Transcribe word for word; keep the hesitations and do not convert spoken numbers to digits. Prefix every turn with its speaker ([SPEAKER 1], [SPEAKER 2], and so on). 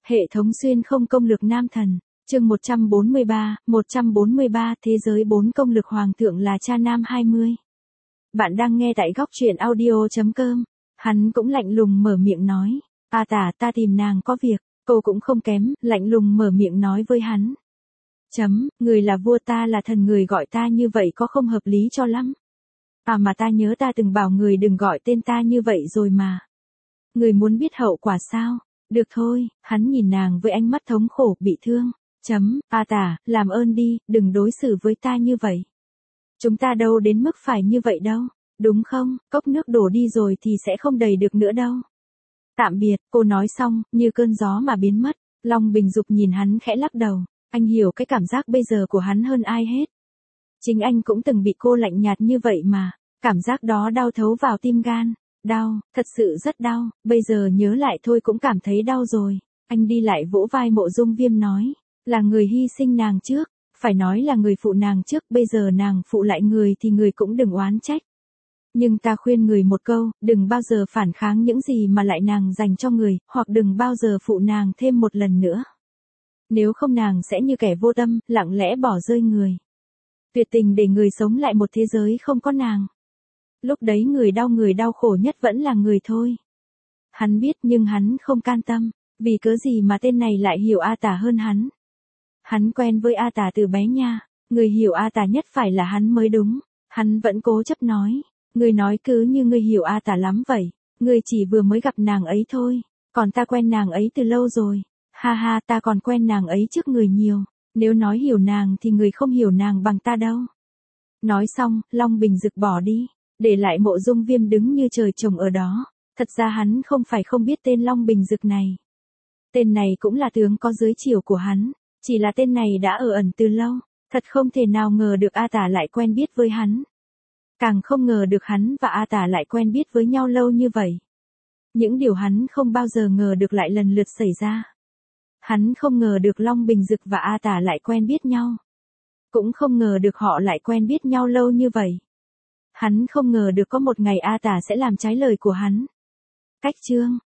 [SPEAKER 1] Hệ thống xuyên không công lược nam thần. Chương một trăm bốn mươi ba, một trăm bốn mươi ba Thế giới bốn công lực hoàng thượng là cha nam hai mươi. Bạn đang nghe tại góc truyện audio chấm com. Hắn cũng lạnh lùng mở miệng nói. A Tả, ta tìm nàng có việc. Cô cũng không kém, lạnh lùng mở miệng nói với hắn. Chấm, người là vua ta là thần, người gọi ta như vậy có không hợp lý cho lắm. À mà ta nhớ ta từng bảo người đừng gọi tên ta như vậy rồi mà. Người muốn biết hậu quả sao? Được thôi, hắn nhìn nàng với ánh mắt thống khổ, bị thương. Chấm, A Tả, làm ơn đi, đừng đối xử với ta như vậy. Chúng ta đâu đến mức phải như vậy đâu, đúng không? Cốc nước đổ đi rồi thì sẽ không đầy được nữa đâu. Tạm biệt, cô nói xong, như cơn gió mà biến mất. Long Bình Dục nhìn hắn khẽ lắc đầu. Anh hiểu cái cảm giác bây giờ của hắn hơn ai hết. Chính anh cũng từng bị cô lạnh nhạt như vậy mà. Cảm giác đó đau thấu vào tim gan. Đau, thật sự rất đau, bây giờ nhớ lại thôi cũng cảm thấy đau rồi. Anh đi lại vỗ vai Mộ Dung Viêm nói. Là người hy sinh nàng trước, phải nói là người phụ nàng trước, bây giờ nàng phụ lại người thì người cũng đừng oán trách. Nhưng ta khuyên người một câu, đừng bao giờ phản kháng những gì mà lại nàng dành cho người, hoặc đừng bao giờ phụ nàng thêm một lần nữa. Nếu không nàng sẽ như kẻ vô tâm, lặng lẽ bỏ rơi người. Tuyệt tình để người sống lại một thế giới không có nàng. Lúc đấy người đau người đau khổ nhất vẫn là người thôi. Hắn biết nhưng hắn không can tâm, vì cớ gì mà tên này lại hiểu A Tả hơn hắn. Hắn quen với A Tả từ bé nha, người hiểu A Tả nhất phải là hắn mới đúng. Hắn vẫn cố chấp nói, người nói cứ như người hiểu A Tả lắm vậy, người chỉ vừa mới gặp nàng ấy thôi, còn ta quen nàng ấy từ lâu rồi. Ha ha, ta còn quen nàng ấy trước người nhiều, nếu nói hiểu nàng thì người không hiểu nàng bằng ta đâu. Nói xong, Long Bình Dực bỏ đi, để lại Mộ Dung Viêm đứng như trời trồng ở đó. Thật ra hắn không phải không biết tên Long Bình Dực này. Tên này cũng là tướng có dưới chiều của hắn, chỉ là tên này đã ở ẩn từ lâu, thật không thể nào ngờ được A Tả lại quen biết với hắn. Càng không ngờ được hắn và A Tả lại quen biết với nhau lâu như vậy. Những điều hắn không bao giờ ngờ được lại lần lượt xảy ra. Hắn không ngờ được Long Bình Dực và A Tả lại quen biết nhau. Cũng không ngờ được họ lại quen biết nhau lâu như vậy. Hắn không ngờ được có một ngày A Tả sẽ làm trái lời của hắn. Cách chương